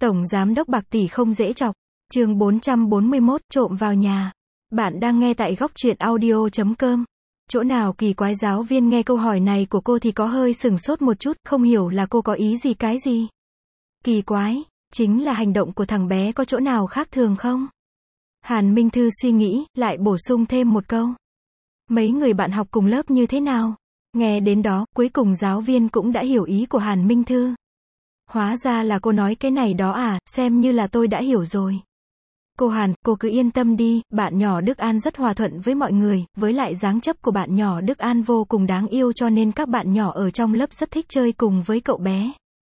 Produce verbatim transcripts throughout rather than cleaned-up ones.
Tổng giám đốc bạc tỷ không dễ chọc. Chương bốn trăm bốn mươi mốt, trộm vào nhà. Bạn đang nghe tại góc truyện audio chấm com. Chỗ nào kỳ quái? Giáo viên nghe câu hỏi này của cô thì có hơi sừng sốt một chút, không hiểu là cô có ý gì. Cái gì? Kỳ quái, chính là hành động của thằng bé có chỗ nào khác thường không? Hàn Minh Thư suy nghĩ, lại bổ sung thêm một câu. Mấy người bạn học cùng lớp như thế nào? Nghe đến đó, cuối cùng giáo viên cũng đã hiểu ý của Hàn Minh Thư. Hóa ra là cô nói cái này đó à, xem như là tôi đã hiểu rồi. Cô Hàn, cô cứ yên tâm đi, bạn nhỏ Đức An rất hòa thuận với mọi người, với lại dáng chấp của bạn nhỏ Đức An vô cùng đáng yêu cho nên các bạn nhỏ ở trong lớp rất thích chơi cùng với cậu bé.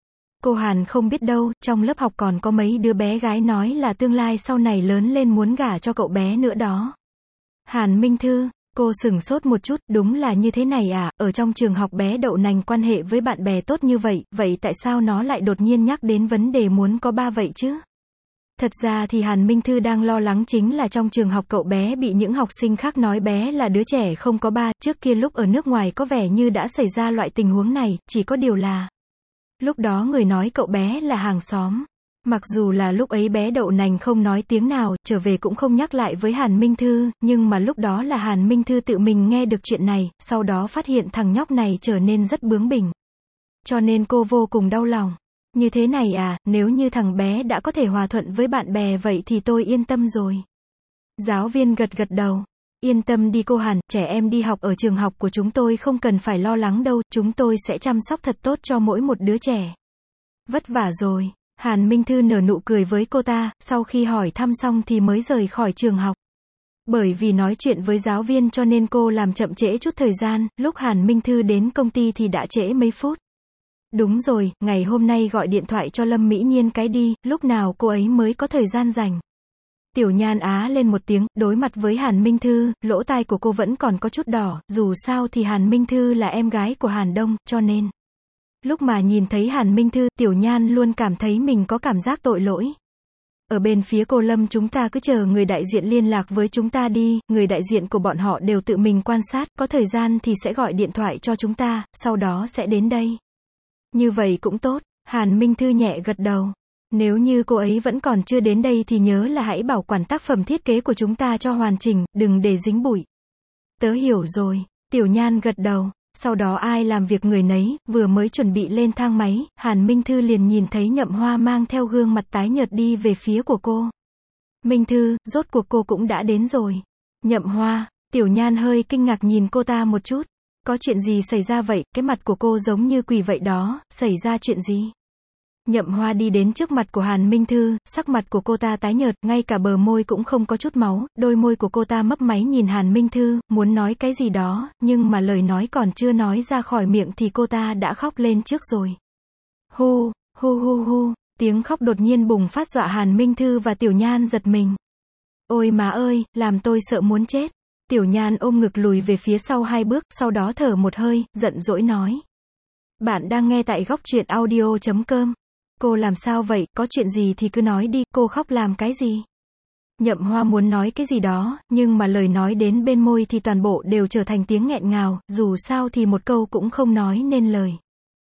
Cô Hàn không biết đâu, trong lớp học còn có mấy đứa bé gái nói là tương lai sau này lớn lên muốn gả cho cậu bé nữa đó. Hàn Minh Thư, cô sửng sốt một chút, đúng là như thế này à, ở trong trường học bé đậu nành quan hệ với bạn bè tốt như vậy, vậy tại sao nó lại đột nhiên nhắc đến vấn đề muốn có ba vậy chứ? Thật ra thì Hàn Minh Thư đang lo lắng chính là trong trường học cậu bé bị những học sinh khác nói bé là đứa trẻ không có ba, trước kia lúc ở nước ngoài có vẻ như đã xảy ra loại tình huống này, chỉ có điều là lúc đó người nói cậu bé là hàng xóm. Mặc dù là lúc ấy bé đậu nành không nói tiếng nào, trở về cũng không nhắc lại với Hàn Minh Thư, nhưng mà lúc đó là Hàn Minh Thư tự mình nghe được chuyện này, sau đó phát hiện thằng nhóc này trở nên rất bướng bỉnh. Cho nên cô vô cùng đau lòng. Như thế này à, nếu như thằng bé đã có thể hòa thuận với bạn bè vậy thì tôi yên tâm rồi. Giáo viên gật gật đầu. Yên tâm đi cô Hàn, trẻ em đi học ở trường học của chúng tôi không cần phải lo lắng đâu, chúng tôi sẽ chăm sóc thật tốt cho mỗi một đứa trẻ. Vất vả rồi. Hàn Minh Thư nở nụ cười với cô ta, sau khi hỏi thăm xong thì mới rời khỏi trường học. Bởi vì nói chuyện với giáo viên cho nên cô làm chậm trễ chút thời gian, lúc Hàn Minh Thư đến công ty thì đã trễ mấy phút. Đúng rồi, ngày hôm nay gọi điện thoại cho Lâm Mỹ Nhiên cái đi, lúc nào cô ấy mới có thời gian rảnh. Tiểu Nhan á lên một tiếng, đối mặt với Hàn Minh Thư, lỗ tai của cô vẫn còn có chút đỏ, dù sao thì Hàn Minh Thư là em gái của Hàn Đông, cho nên lúc mà nhìn thấy Hàn Minh Thư, Tiểu Nhan luôn cảm thấy mình có cảm giác tội lỗi. Ở bên phía cô Lâm chúng ta cứ chờ người đại diện liên lạc với chúng ta đi, người đại diện của bọn họ đều tự mình quan sát, có thời gian thì sẽ gọi điện thoại cho chúng ta, sau đó sẽ đến đây. Như vậy cũng tốt, Hàn Minh Thư nhẹ gật đầu. Nếu như cô ấy vẫn còn chưa đến đây thì nhớ là hãy bảo quản tác phẩm thiết kế của chúng ta cho hoàn chỉnh, đừng để dính bụi. Tớ hiểu rồi, Tiểu Nhan gật đầu. Sau đó ai làm việc người nấy, vừa mới chuẩn bị lên thang máy, Hàn Minh Thư liền nhìn thấy Nhậm Hoa mang theo gương mặt tái nhợt đi về phía của cô. Minh Thư, rốt cuộc cô cũng đã đến rồi. Nhậm Hoa, Tiểu Nhan hơi kinh ngạc nhìn cô ta một chút. Có chuyện gì xảy ra vậy, cái mặt của cô giống như quỷ vậy đó, xảy ra chuyện gì? Nhậm Hoa đi đến trước mặt của Hàn Minh Thư, sắc mặt của cô ta tái nhợt, ngay cả bờ môi cũng không có chút máu, đôi môi của cô ta mấp máy nhìn Hàn Minh Thư, muốn nói cái gì đó, nhưng mà lời nói còn chưa nói ra khỏi miệng thì cô ta đã khóc lên trước rồi. Hu, hu hu hu, tiếng khóc đột nhiên bùng phát dọa Hàn Minh Thư và Tiểu Nhan giật mình. Ôi má ơi, làm tôi sợ muốn chết. Tiểu Nhan ôm ngực lùi về phía sau hai bước, sau đó thở một hơi, giận dỗi nói. Bạn đang nghe tại góc truyện audio chấm com. Cô làm sao vậy, có chuyện gì thì cứ nói đi, cô khóc làm cái gì? Nhậm Hoa muốn nói cái gì đó, nhưng mà lời nói đến bên môi thì toàn bộ đều trở thành tiếng nghẹn ngào, dù sao thì một câu cũng không nói nên lời.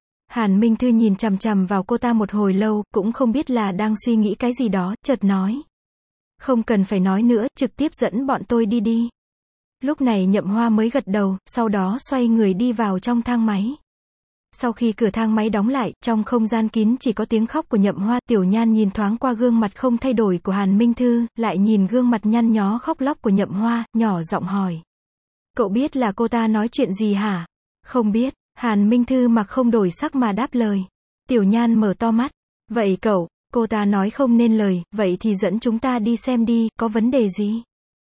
Hàn Minh Thư nhìn chằm chằm vào cô ta một hồi lâu, cũng không biết là đang suy nghĩ cái gì đó, chợt nói. Không cần phải nói nữa, trực tiếp dẫn bọn tôi đi đi. Lúc này Nhậm Hoa mới gật đầu, sau đó xoay người đi vào trong thang máy. Sau khi cửa thang máy đóng lại, trong không gian kín chỉ có tiếng khóc của Nhậm Hoa, Tiểu Nhan nhìn thoáng qua gương mặt không thay đổi của Hàn Minh Thư, lại nhìn gương mặt nhăn nhó khóc lóc của Nhậm Hoa, nhỏ giọng hỏi. Cậu biết là cô ta nói chuyện gì hả? Không biết, Hàn Minh Thư mặc không đổi sắc mà đáp lời. Tiểu Nhan mở to mắt. Vậy cậu, cô ta nói không nên lời, vậy thì dẫn chúng ta đi xem đi, có vấn đề gì?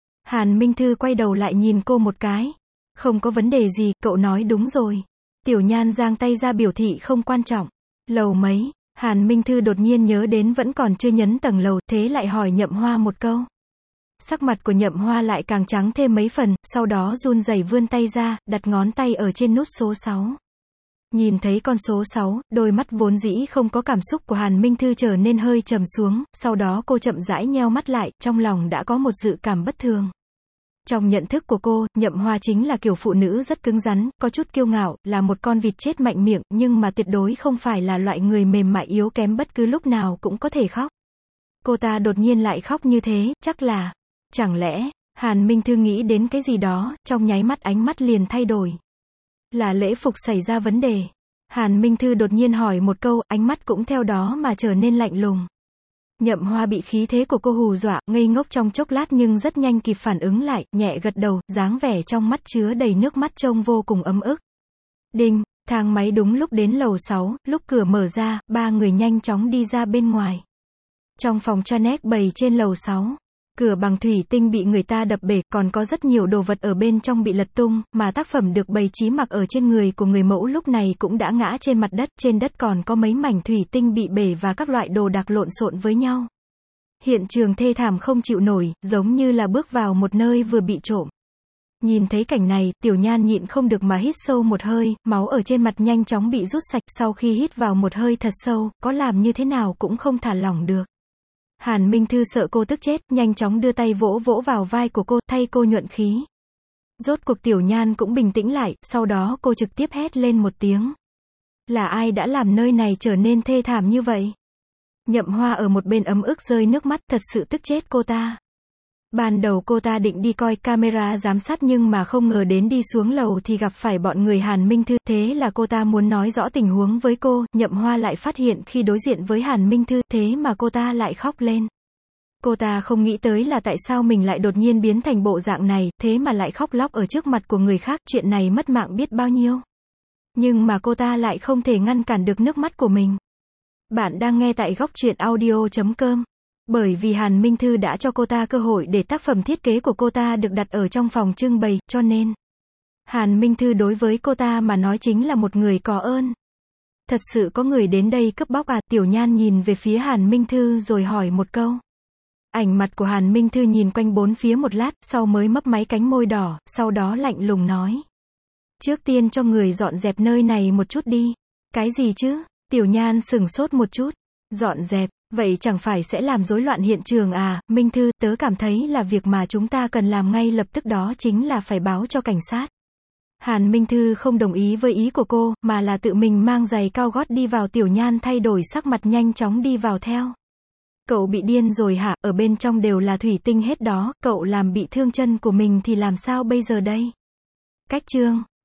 Hàn Minh Thư quay đầu lại nhìn cô một cái. Không có vấn đề gì, cậu nói đúng rồi. Tiểu Nhan giang tay ra biểu thị không quan trọng. Lầu mấy? Hàn Minh Thư đột nhiên nhớ đến vẫn còn chưa nhấn tầng lầu, thế lại hỏi Nhậm Hoa một câu. Sắc mặt của Nhậm Hoa lại càng trắng thêm mấy phần, sau đó run rẩy vươn tay ra, đặt ngón tay ở trên nút số sáu. Nhìn thấy con số sáu, đôi mắt vốn dĩ không có cảm xúc của Hàn Minh Thư trở nên hơi trầm xuống, sau đó cô chậm rãi nheo mắt lại, trong lòng đã có một dự cảm bất thường. Trong nhận thức của cô, Nhậm Hoa chính là kiểu phụ nữ rất cứng rắn, có chút kiêu ngạo, là một con vịt chết mạnh miệng, nhưng mà tuyệt đối không phải là loại người mềm mại yếu kém bất cứ lúc nào cũng có thể khóc. Cô ta đột nhiên lại khóc như thế, chắc là, chẳng lẽ, Hàn Minh Thư nghĩ đến cái gì đó, trong nháy mắt ánh mắt liền thay đổi. Là lễ phục xảy ra vấn đề. Hàn Minh Thư đột nhiên hỏi một câu, ánh mắt cũng theo đó mà trở nên lạnh lùng. Nhậm Hoa bị khí thế của cô hù dọa, ngây ngốc trong chốc lát nhưng rất nhanh kịp phản ứng lại, nhẹ gật đầu, dáng vẻ trong mắt chứa đầy nước mắt trông vô cùng ấm ức. Đinh, thang máy đúng lúc đến lầu sáu, lúc cửa mở ra, ba người nhanh chóng đi ra bên ngoài. Trong phòng Janet bày trên lầu sáu, cửa bằng thủy tinh bị người ta đập bể, còn có rất nhiều đồ vật ở bên trong bị lật tung, mà tác phẩm được bày trí mặc ở trên người của người mẫu lúc này cũng đã ngã trên mặt đất, trên đất còn có mấy mảnh thủy tinh bị bể và các loại đồ đạc lộn xộn với nhau. Hiện trường thê thảm không chịu nổi, giống như là bước vào một nơi vừa bị trộm. Nhìn thấy cảnh này, Tiểu Nhan nhịn không được mà hít sâu một hơi, máu ở trên mặt nhanh chóng bị rút sạch, sau khi hít vào một hơi thật sâu, có làm như thế nào cũng không thả lỏng được. Hàn Minh Thư sợ cô tức chết, nhanh chóng đưa tay vỗ vỗ vào vai của cô, thay cô nhuận khí. Rốt cuộc Tiểu Nhan cũng bình tĩnh lại, sau đó cô trực tiếp hét lên một tiếng. Là ai đã làm nơi này trở nên thê thảm như vậy? Nhậm Hoa ở một bên ấm ức rơi nước mắt, thật sự tức chết cô ta. Ban đầu cô ta định đi coi camera giám sát nhưng mà không ngờ đến đi xuống lầu thì gặp phải bọn người Hàn Minh Thư, thế là cô ta muốn nói rõ tình huống với cô, Nhậm Hoa lại phát hiện khi đối diện với Hàn Minh Thư, thế mà cô ta lại khóc lên. Cô ta không nghĩ tới là tại sao mình lại đột nhiên biến thành bộ dạng này, thế mà lại khóc lóc ở trước mặt của người khác, chuyện này mất mạng biết bao nhiêu. Nhưng mà cô ta lại không thể ngăn cản được nước mắt của mình. Bạn đang nghe tại góc truyện audio chấm com. Bởi vì Hàn Minh Thư đã cho cô ta cơ hội để tác phẩm thiết kế của cô ta được đặt ở trong phòng trưng bày, cho nên Hàn Minh Thư đối với cô ta mà nói chính là một người có ơn. Thật sự có người đến đây cướp bóc à? Tiểu Nhan nhìn về phía Hàn Minh Thư rồi hỏi một câu. Ảnh mặt của Hàn Minh Thư nhìn quanh bốn phía một lát, sau mới mấp máy cánh môi đỏ, sau đó lạnh lùng nói. Trước tiên cho người dọn dẹp nơi này một chút đi. Cái gì chứ? Tiểu Nhan sửng sốt một chút. Dọn dẹp, vậy chẳng phải sẽ làm rối loạn hiện trường à? Minh Thư, tớ cảm thấy là việc mà chúng ta cần làm ngay lập tức đó chính là phải báo cho cảnh sát. Hàn Minh Thư không đồng ý với ý của cô, mà là tự mình mang giày cao gót đi vào. Tiểu Nhan thay đổi sắc mặt nhanh chóng đi vào theo. Cậu bị điên rồi hả? Ở bên trong đều là thủy tinh hết đó, cậu làm bị thương chân của mình thì làm sao bây giờ đây? Cách chương